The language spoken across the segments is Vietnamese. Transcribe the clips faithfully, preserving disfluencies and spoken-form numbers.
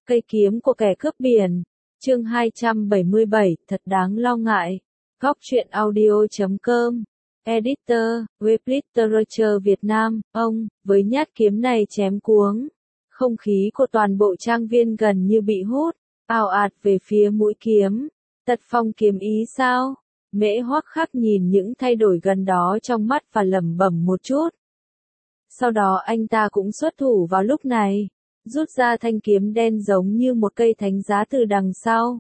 Cây kiếm của kẻ cướp biển. Chương hai trăm bảy mươi bảy, thật đáng lo ngại. Góc truyện audio chấm com. Editor, web literature Việt Nam, ông, với nhát kiếm này chém cuống. Không khí của toàn bộ trang viên gần như bị hút, ào ạt về phía mũi kiếm. Tật phong kiếm ý sao? Mễ Hoắc Khắc nhìn những thay đổi gần đó trong mắt và lẩm bẩm một chút. Sau đó anh ta cũng xuất thủ vào lúc này, rút ra thanh kiếm đen giống như một cây thánh giá từ đằng sau.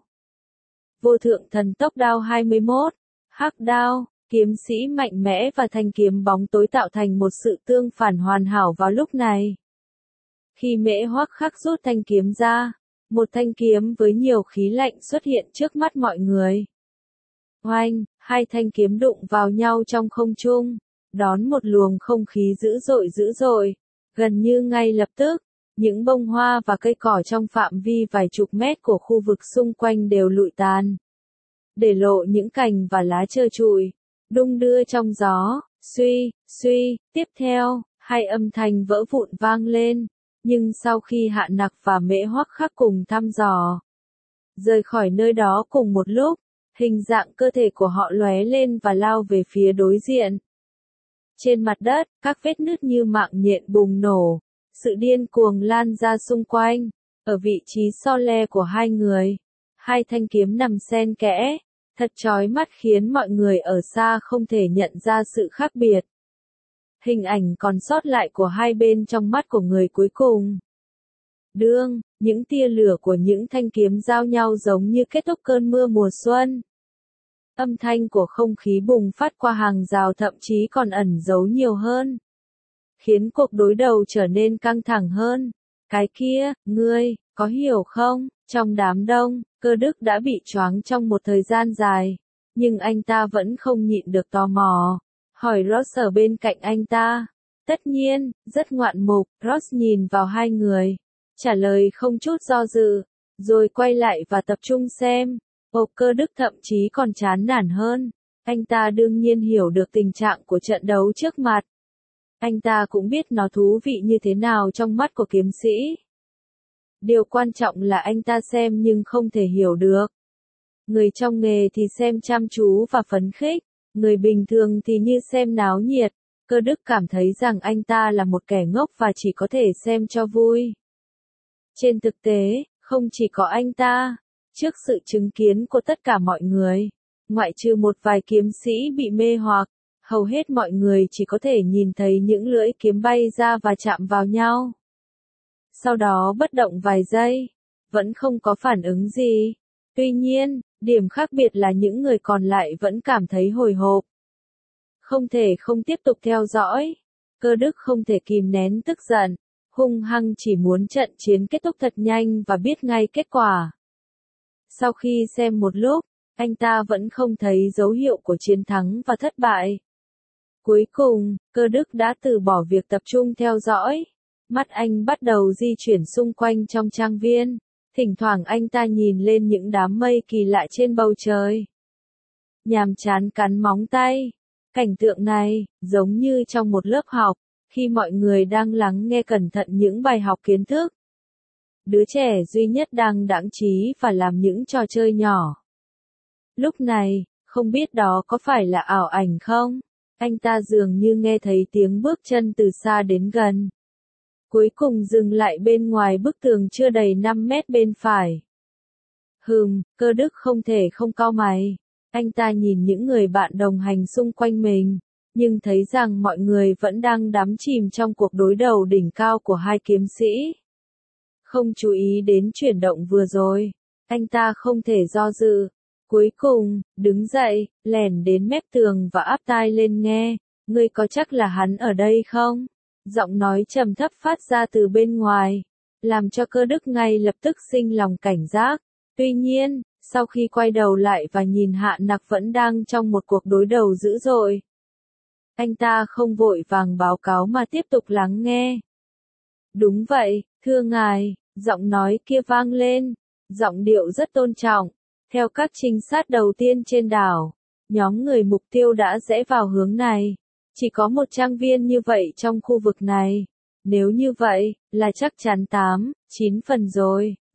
Vô thượng thần tốc đao hai mươi mốt, hắc đao, kiếm sĩ mạnh mẽ và thanh kiếm bóng tối tạo thành một sự tương phản hoàn hảo vào lúc này. Khi Mễ Hoắc Khắc rút thanh kiếm ra, một thanh kiếm với nhiều khí lạnh xuất hiện trước mắt mọi người. Oanh, hai thanh kiếm đụng vào nhau trong không trung, đón một luồng không khí dữ dội dữ dội, gần như ngay lập tức. Những bông hoa và cây cỏ trong phạm vi vài chục mét của khu vực xung quanh đều lụi tàn, để lộ những cành và lá trơ trụi, đung đưa trong gió. Suy, suy, tiếp theo, hai âm thanh vỡ vụn vang lên, nhưng sau khi Hạ Nặc và Mễ Hoắc Khắc cùng thăm dò, rời khỏi nơi đó cùng một lúc, hình dạng cơ thể của họ lóe lên và lao về phía đối diện. Trên mặt đất, các vết nứt như mạng nhện bùng nổ. Sự điên cuồng lan ra xung quanh, ở vị trí so le của hai người. Hai thanh kiếm nằm xen kẽ, thật chói mắt khiến mọi người ở xa không thể nhận ra sự khác biệt. Hình ảnh còn sót lại của hai bên trong mắt của người cuối cùng. Đương, những tia lửa của những thanh kiếm giao nhau giống như kết thúc cơn mưa mùa xuân. Âm thanh của không khí bùng phát qua hàng rào thậm chí còn ẩn giấu nhiều hơn, khiến cuộc đối đầu trở nên căng thẳng hơn. Cái kia, ngươi, có hiểu không? Trong đám đông, Cơ Đức đã bị choáng trong một thời gian dài, nhưng anh ta vẫn không nhịn được tò mò, hỏi Ross ở bên cạnh anh ta. Tất nhiên, rất ngoạn mục, Ross nhìn vào hai người, trả lời không chút do dự, rồi quay lại và tập trung xem. Ồ, Cơ Đức thậm chí còn chán nản hơn, anh ta đương nhiên hiểu được tình trạng của trận đấu trước mặt. Anh ta cũng biết nó thú vị như thế nào trong mắt của kiếm sĩ. Điều quan trọng là anh ta xem nhưng không thể hiểu được. Người trong nghề thì xem chăm chú và phấn khích, người bình thường thì như xem náo nhiệt. Cơ Đức cảm thấy rằng anh ta là một kẻ ngốc và chỉ có thể xem cho vui. Trên thực tế, không chỉ có anh ta, trước sự chứng kiến của tất cả mọi người, ngoại trừ một vài kiếm sĩ bị mê hoặc, hầu hết mọi người chỉ có thể nhìn thấy những lưỡi kiếm bay ra và chạm vào nhau. Sau đó bất động vài giây, vẫn không có phản ứng gì. Tuy nhiên, điểm khác biệt là những người còn lại vẫn cảm thấy hồi hộp. Không thể không tiếp tục theo dõi. Cơ Đức không thể kìm nén tức giận, hung hăng chỉ muốn trận chiến kết thúc thật nhanh và biết ngay kết quả. Sau khi xem một lúc, anh ta vẫn không thấy dấu hiệu của chiến thắng và thất bại. Cuối cùng, Cơ Đức đã từ bỏ việc tập trung theo dõi. Mắt anh bắt đầu di chuyển xung quanh trong trang viên. Thỉnh thoảng anh ta nhìn lên những đám mây kỳ lạ trên bầu trời. Nhàm chán cắn móng tay. Cảnh tượng này, giống như trong một lớp học, khi mọi người đang lắng nghe cẩn thận những bài học kiến thức. Đứa trẻ duy nhất đang đãng trí và làm những trò chơi nhỏ. Lúc này, không biết đó có phải là ảo ảnh không? Anh ta dường như nghe thấy tiếng bước chân từ xa đến gần. Cuối cùng dừng lại bên ngoài bức tường chưa đầy năm mét bên phải. Hừm, Cơ Đức không thể không cau mày. Anh ta nhìn những người bạn đồng hành xung quanh mình, nhưng thấy rằng mọi người vẫn đang đắm chìm trong cuộc đối đầu đỉnh cao của hai kiếm sĩ. Không chú ý đến chuyển động vừa rồi, anh ta không thể do dự. Cuối cùng, đứng dậy, lẻn đến mép tường và áp tai lên nghe. Ngươi có chắc là hắn ở đây không? Giọng nói trầm thấp phát ra từ bên ngoài, làm cho Cơ Đức ngay lập tức sinh lòng cảnh giác. Tuy nhiên, sau khi quay đầu lại và nhìn Hạ Nặc vẫn đang trong một cuộc đối đầu dữ dội, anh ta không vội vàng báo cáo mà tiếp tục lắng nghe. Đúng vậy, thưa ngài, giọng nói kia vang lên, giọng điệu rất tôn trọng. Theo các trinh sát đầu tiên trên đảo, nhóm người mục tiêu đã rẽ vào hướng này. Chỉ có một trang viên như vậy trong khu vực này. Nếu như vậy, là chắc chắn tám, chín phần rồi.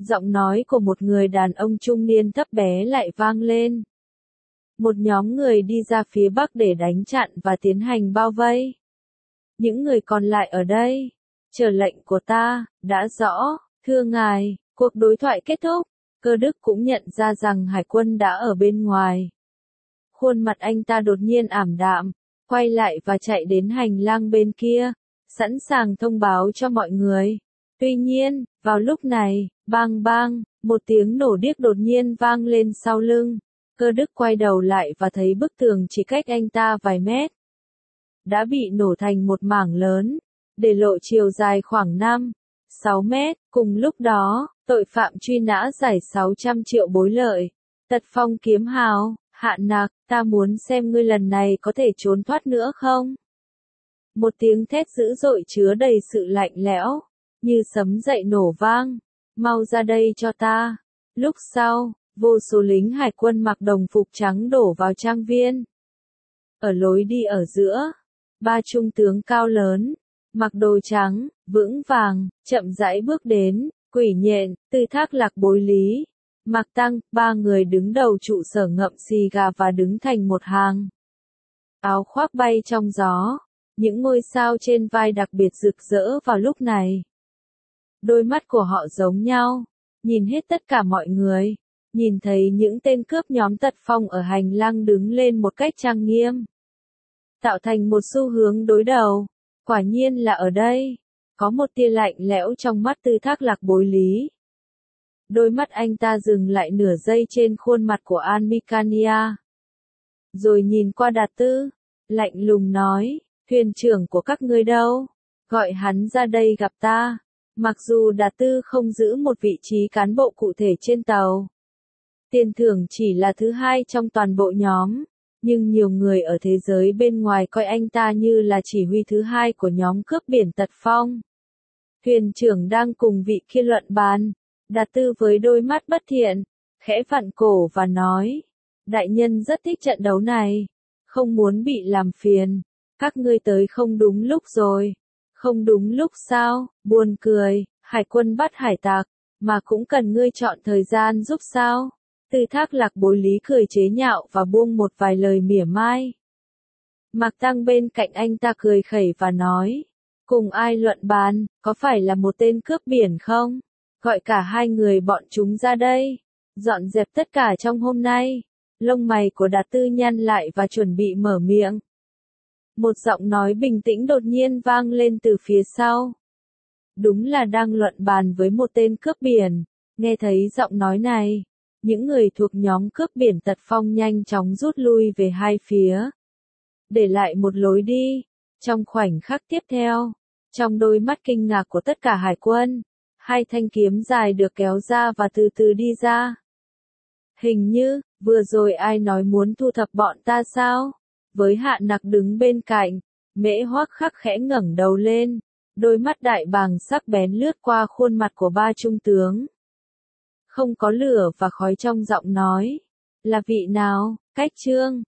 Giọng nói của một người đàn ông trung niên thấp bé lại vang lên. Một nhóm người đi ra phía bắc để đánh chặn và tiến hành bao vây. Những người còn lại ở đây, chờ lệnh của ta, đã rõ, thưa ngài. Cuộc đối thoại kết thúc, Cơ Đức cũng nhận ra rằng hải quân đã ở bên ngoài. Khuôn mặt anh ta đột nhiên ảm đạm, quay lại và chạy đến hành lang bên kia, sẵn sàng thông báo cho mọi người. Tuy nhiên, vào lúc này, bang bang, một tiếng nổ điếc đột nhiên vang lên sau lưng. Cơ Đức quay đầu lại và thấy bức tường chỉ cách anh ta vài mét đã bị nổ thành một mảng lớn, để lộ chiều dài khoảng năm, sáu mét. Cùng lúc đó, tội phạm truy nã giải sáu trăm triệu bối lợi. Tật Phong kiếm hào, Hạ Nặc, ta muốn xem ngươi lần này có thể trốn thoát nữa không? Một tiếng thét dữ dội chứa đầy sự lạnh lẽo, như sấm dậy nổ vang. Mau ra đây cho ta. Lúc sau, vô số lính hải quân mặc đồng phục trắng đổ vào trang viên. Ở lối đi ở giữa, ba trung tướng cao lớn, mặc đồ trắng, vững vàng, chậm rãi bước đến. Quỷ Nhện, Tư Thác Lạc Bối Lý, Mạc Tăng, ba người đứng đầu trụ sở ngậm xì gà và đứng thành một hàng. Áo khoác bay trong gió, những ngôi sao trên vai đặc biệt rực rỡ vào lúc này. Đôi mắt của họ giống nhau, nhìn hết tất cả mọi người, nhìn thấy những tên cướp nhóm Tật Phong ở hành lang đứng lên một cách trang nghiêm, tạo thành một xu hướng đối đầu. Quả nhiên là ở đây. Có một tia lạnh lẽo trong mắt Tư Thác Lạc Bối Lý. Đôi mắt anh ta dừng lại nửa giây trên khuôn mặt của An Mikania. Rồi nhìn qua Đạt Tư, lạnh lùng nói, thuyền trưởng của các ngươi đâu? Gọi hắn ra đây gặp ta. Mặc dù Đạt Tư không giữ một vị trí cán bộ cụ thể trên tàu, tiền thưởng chỉ là thứ hai trong toàn bộ nhóm, nhưng nhiều người ở thế giới bên ngoài coi anh ta như là chỉ huy thứ hai của nhóm cướp biển Tật Phong. Thuyền trưởng đang cùng vị kia luận bàn. Đạt Tư với đôi mắt bất thiện, khẽ vặn cổ và nói, đại nhân rất thích trận đấu này, không muốn bị làm phiền. Các ngươi tới không đúng lúc rồi. Không đúng lúc sao? Buồn cười, hải quân bắt hải tặc, mà cũng cần ngươi chọn thời gian giúp sao? Tư Thác Lạc Bối Lý cười chế nhạo và buông một vài lời mỉa mai. Mạc Tăng bên cạnh anh ta cười khẩy và nói, cùng ai luận bàn, có phải là một tên cướp biển không? Gọi cả hai người bọn chúng ra đây, dọn dẹp tất cả trong hôm nay. Lông mày của Đạt Tư nhăn lại và chuẩn bị mở miệng. Một giọng nói bình tĩnh đột nhiên vang lên từ phía sau. Đúng là đang luận bàn với một tên cướp biển. Nghe thấy giọng nói này, những người thuộc nhóm cướp biển Tật Phong nhanh chóng rút lui về hai phía, để lại một lối đi. Trong khoảnh khắc tiếp theo, trong đôi mắt kinh ngạc của tất cả hải quân, hai thanh kiếm dài được kéo ra và từ từ đi ra. Hình như, vừa rồi ai nói muốn thu thập bọn ta sao? Với Hạ Nặc đứng bên cạnh, Mễ Hoắc Khắc khẽ ngẩng đầu lên, đôi mắt đại bàng sắc bén lướt qua khuôn mặt của ba trung tướng. Không có lửa và khói trong giọng nói. Là vị nào? Cách Trương,